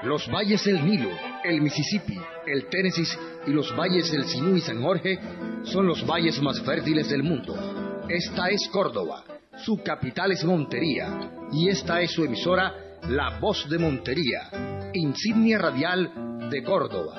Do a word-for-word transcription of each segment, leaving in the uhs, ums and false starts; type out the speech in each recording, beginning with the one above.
Los valles del Nilo, el Mississippi, el Tennessee y los valles del Sinú y San Jorge son los valles más fértiles del mundo. Esta es Córdoba, su capital es Montería, y esta es su emisora, La Voz de Montería, insignia radial de Córdoba.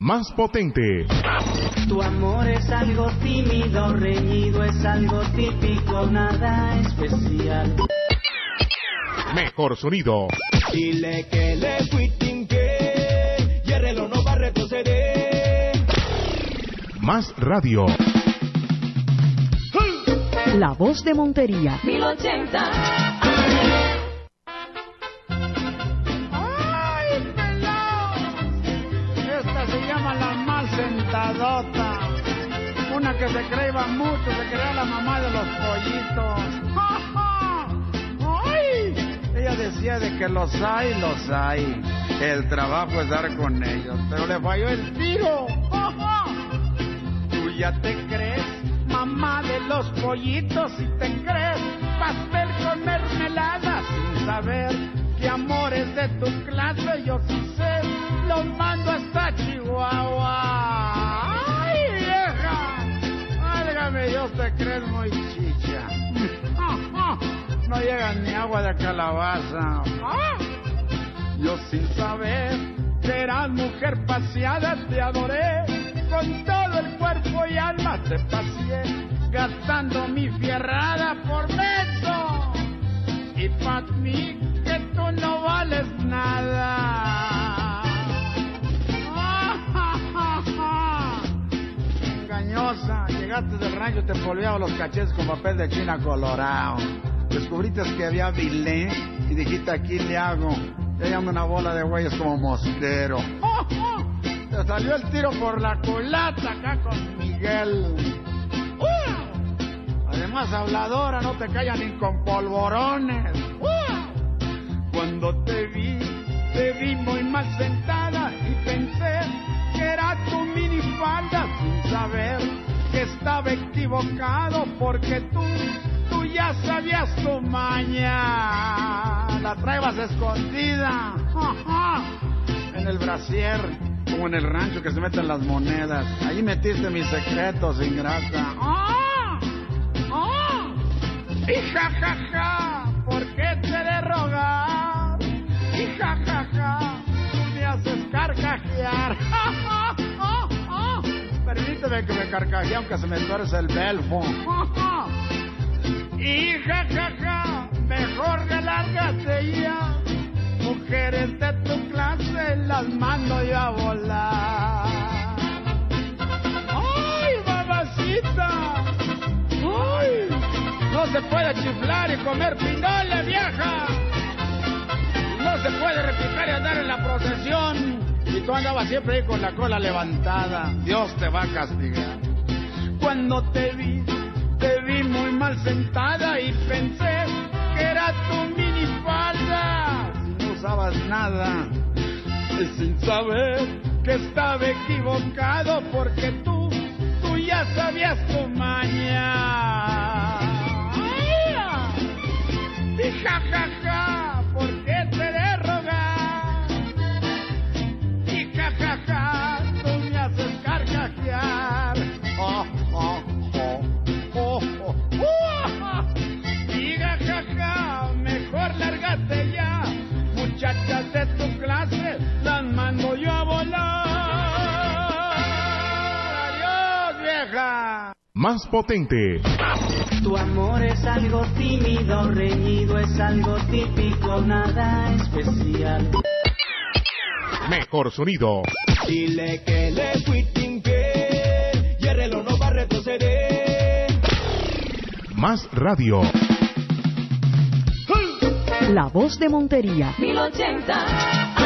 más potente. Tu amor es algo tímido, reñido, es algo típico, nada especial. Mejor sonido. Dile que le fuitinque y el reloj no va a retroceder. Más radio. La voz de Montería. mil ochenta. ¡Ay, pelao! Esta se llama la más sentadota. Una que se creía mucho, se creía la mamá de los pollitos. ¡Ja, ja! ¡Ay! Ella decía de que los hay, los hay. El trabajo es dar con ellos, pero le falló el tiro. ¡Ja, ja! ¿Tú ya te crees mamá de los pollitos? Si te crees pastel con mermelada, sin saber que amor es de tu clase, yo sí sé, los mando hasta Chihuahua. ¡Ay, vieja! Válgame Dios, te crees muy chicha. No llega ni agua de calabaza. Yo sin saber que eras mujer paseada, te adoré con todo el cuerpo y alma, te paseé gastando mi fierrada por beso. Y pa' mí que tú no vales nada. Engañosa, llegaste del rancho, te polveaba los cachetes con papel de China colorado. Descubriste que había bilé y dijiste, aquí le hago. Ya llamo una bola de güeyes como mosquero. ¡Oh, oh! Te salió el tiro por la culata acá con Miguel. ¡Uh! Además, habladora, no te callan ni con polvorones. ¡Uh! Cuando te vi, te vi muy mal sentada y pensé que era tu minifalda, sin saber que estaba equivocado porque tú... Tú ya sabías tu maña, la traebas escondida, ja, ja, en el brasier, como en el rancho que se meten las monedas. Ahí metiste mis secretos, ingrata. ¡Ah! ¡Ah! Y ja, ja, ja, ¿por qué te he de rogar? Y ja, ja, ja, tú me haces carcajear. ¡Ja, ja, ja, ja! Permíteme que me carcajee aunque se me tuerce el belfo. ¡Ja, ja! Y ja, ja, ja, mejor relárgate ya. Mujeres de tu clase las mando yo a volar. ¡Ay, mamacita! ¡Ay! No se puede chiflar y comer pinole, vieja. No se puede repicar y andar en la procesión. Y tú andabas siempre ahí con la cola levantada. Dios te va a castigar. Cuando te vi, te vi muy mal sentada y pensé que era tu minifalda. Si no usabas nada, y sin saber que estaba equivocado porque tú, tú ya sabías tu maña. Y ja, ja, ja, ¿por qué te he de rogar? Y ja, ja, ja, tú me haces carcajear. Oh, oh. Mejor lárgate ya, muchachas de tu clase, las mando yo a volar. Adiós, vieja. Más potente. Tu amor es algo tímido, reñido, es algo típico, nada especial. Mejor sonido. Dile que le fuitinque y el reloj no va a retroceder. Más radio. La voz de Montería. mil ochenta.